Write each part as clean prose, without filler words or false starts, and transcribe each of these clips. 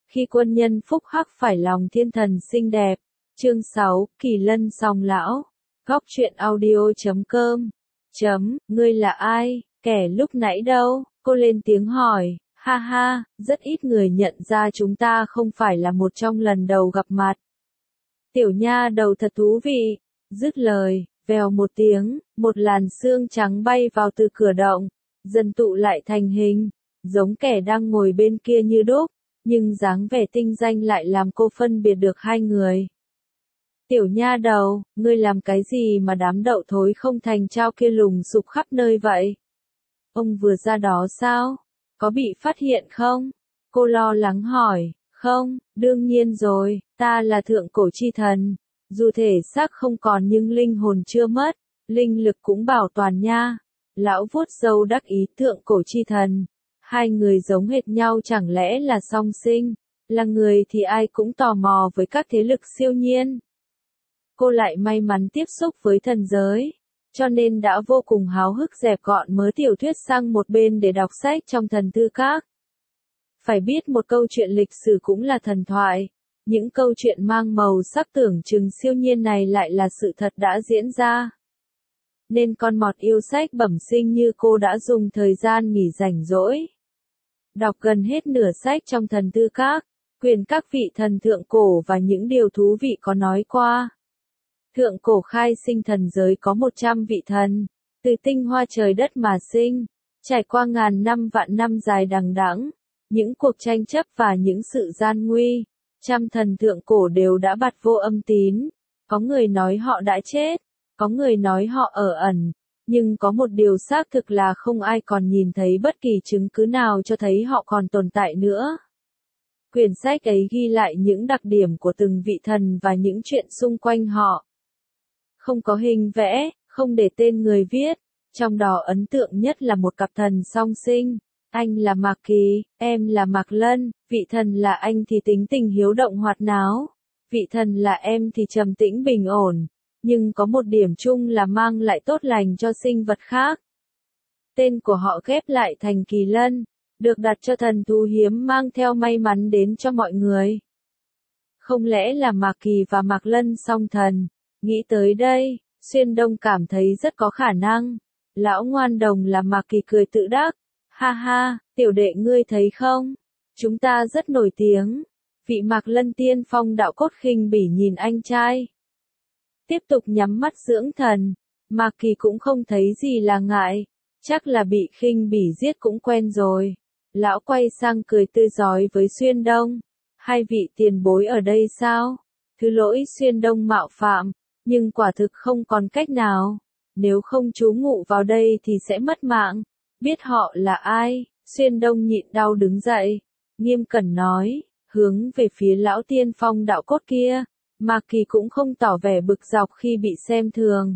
khi quân nhân phúc hắc phải lòng thiên thần xinh đẹp. Chương 6, Kỳ Lân Song Lão. Góc truyện audio.com. Ngươi là ai, kẻ lúc nãy đâu? Cô lên tiếng hỏi. Ha ha, rất ít người nhận ra chúng ta không phải là một trong lần đầu gặp mặt. Tiểu nha đầu thật thú vị. Dứt lời, vèo một tiếng, một làn sương trắng bay vào từ cửa động, dần tụ lại thành hình, giống kẻ đang ngồi bên kia như đúc, nhưng dáng vẻ tinh danh lại làm cô phân biệt được hai người. Tiểu nha đầu, ngươi làm cái gì mà đám đậu thối không thành trao kia lùng sục khắp nơi vậy? Ông vừa ra đó sao? Có bị phát hiện không? Cô lo lắng hỏi. Không, đương nhiên rồi, ta là thượng cổ chi thần. Dù thể xác không còn nhưng linh hồn chưa mất, linh lực cũng bảo toàn nha. Lão vuốt râu đắc ý. Thượng cổ chi thần. Hai người giống hệt nhau chẳng lẽ là song sinh? Là người thì ai cũng tò mò với các thế lực siêu nhiên. Cô lại may mắn tiếp xúc với thần giới, cho nên đã vô cùng háo hức dẹp gọn mớ tiểu thuyết sang một bên để đọc sách trong thần thư các. Phải biết một câu chuyện lịch sử cũng là thần thoại, những câu chuyện mang màu sắc tưởng chừng siêu nhiên này lại là sự thật đã diễn ra. Nên con mọt yêu sách bẩm sinh như cô đã dùng thời gian nghỉ rảnh rỗi, đọc gần hết nửa sách trong thần thư các, quyền các vị thần thượng cổ và những điều thú vị có nói qua. Thượng cổ khai sinh thần giới có 100 vị thần, từ tinh hoa trời đất mà sinh, trải qua ngàn năm vạn năm dài đằng đẵng, những cuộc tranh chấp và những sự gian nguy, trăm thần thượng cổ đều đã bặt vô âm tín, có người nói họ đã chết, có người nói họ ở ẩn, nhưng có một điều xác thực là không ai còn nhìn thấy bất kỳ chứng cứ nào cho thấy họ còn tồn tại nữa. Quyển sách ấy ghi lại những đặc điểm của từng vị thần và những chuyện xung quanh họ. Không có hình vẽ, không để tên người viết, trong đó ấn tượng nhất là một cặp thần song sinh. Anh là Mạc Kỳ, em là Mạc Lân, vị thần là anh thì tính tình hiếu động hoạt náo, vị thần là em thì trầm tĩnh bình ổn, nhưng có một điểm chung là mang lại tốt lành cho sinh vật khác. Tên của họ ghép lại thành Kỳ Lân, được đặt cho thần thú hiếm mang theo may mắn đến cho mọi người. Không lẽ là Mạc Kỳ và Mạc Lân song thần? Nghĩ tới đây, Xuyên Đông cảm thấy rất có khả năng. Lão ngoan đồng là Mạc Kỳ cười tự đắc. Ha ha, tiểu đệ ngươi thấy không? Chúng ta rất nổi tiếng. Vị Mạc Lân tiên phong đạo cốt khinh bỉ nhìn anh trai. Tiếp tục nhắm mắt dưỡng thần. Mạc Kỳ cũng không thấy gì là ngại. Chắc là bị khinh bỉ giết cũng quen rồi. Lão quay sang cười tươi rói với Xuyên Đông. Hai vị tiền bối ở đây sao? Thứ lỗi Xuyên Đông mạo phạm, nhưng quả thực không còn cách nào. Nếu không trú ngụ vào đây thì sẽ mất mạng. Biết họ là ai? Xuyên Đông nhịn đau đứng dậy, nghiêm cẩn nói, hướng về phía lão tiên phong đạo cốt kia. Mạc Kỳ cũng không tỏ vẻ bực dọc khi bị xem thường.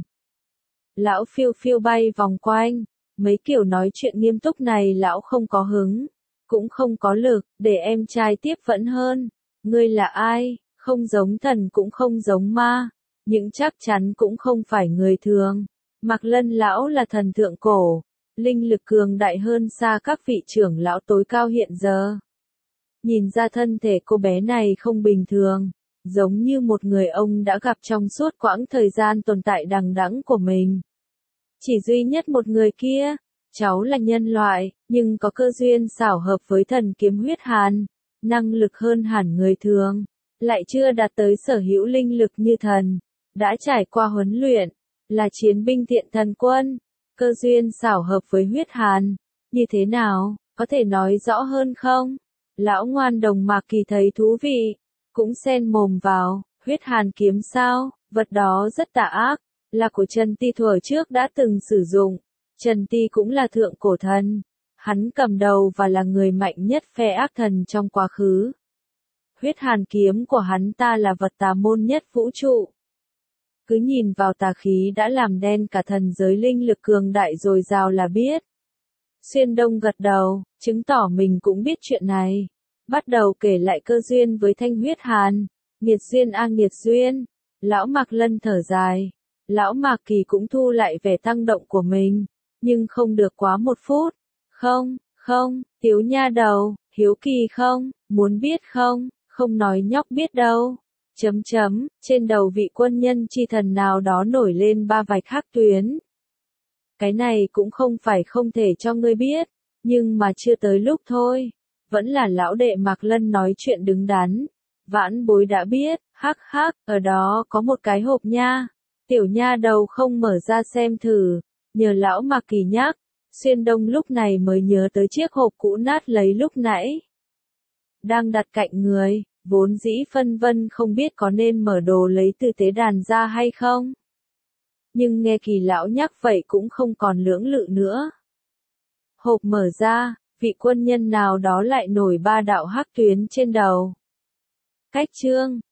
Lão phiêu phiêu bay vòng quanh, mấy kiểu nói chuyện nghiêm túc này lão không có hứng, cũng không có lực, để em trai tiếp vẫn hơn. Ngươi là ai? Không giống thần cũng không giống ma, nhưng chắc chắn cũng không phải người thường. Mạc Lân lão là thần thượng cổ, linh lực cường đại hơn xa các vị trưởng lão tối cao hiện giờ. Nhìn ra thân thể cô bé này không bình thường, giống như một người ông đã gặp trong suốt quãng thời gian tồn tại đằng đẵng của mình. Chỉ duy nhất một người kia, cháu là nhân loại, nhưng có cơ duyên xảo hợp với thần kiếm huyết hàn, năng lực hơn hẳn người thường, lại chưa đạt tới sở hữu linh lực như thần, đã trải qua huấn luyện, là chiến binh thiện thần quân. Cơ duyên xảo hợp với huyết hàn, như thế nào, có thể nói rõ hơn không? Lão ngoan đồng Mạc Kỳ thấy thú vị, cũng xen mồm vào. Huyết hàn kiếm sao? Vật đó rất tà ác, là của Trần Ti thuở trước đã từng sử dụng. Trần Ti cũng là thượng cổ thần, hắn cầm đầu và là người mạnh nhất phe ác thần trong quá khứ. Huyết hàn kiếm của hắn ta là vật tà môn nhất vũ trụ. Cứ nhìn vào tà khí đã làm đen cả thần giới linh lực cường đại dồi dào là biết. Xuyên Đông gật đầu, chứng tỏ mình cũng biết chuyện này. Bắt đầu kể lại cơ duyên với thanh huyết hàn. Nghiệt duyên a nghiệt duyên. Lão Mạc Lân thở dài. Lão Mạc Kỳ cũng thu lại vẻ tăng động của mình. Nhưng không được quá 1 phút. Không, tiểu nha đầu, Hiếu kỳ không, muốn biết không, không nói nhóc biết đâu. Trên đầu vị quân nhân chi thần nào đó nổi lên 3 vạch hắc tuyến. Cái này cũng không phải không thể cho ngươi biết, nhưng mà chưa tới lúc thôi. Vẫn là lão đệ Mạc Lân nói chuyện đứng đắn. Vãn bối đã biết, hắc hắc, ở đó có một cái hộp nha. Tiểu nha đầu không mở ra xem thử, nhờ lão Mạc Kỳ nhắc, Xuyên Đông lúc này mới nhớ tới chiếc hộp cũ nát lấy lúc nãy. Đang đặt cạnh người, vốn dĩ phân vân không biết có nên mở đồ lấy từ tế đàn ra hay không. Nhưng nghe Kỳ lão nhắc vậy cũng không còn lưỡng lự nữa. Hộp mở ra, vị quân nhân nào đó lại nổi 3 đạo hắc tuyến trên đầu. Cách chương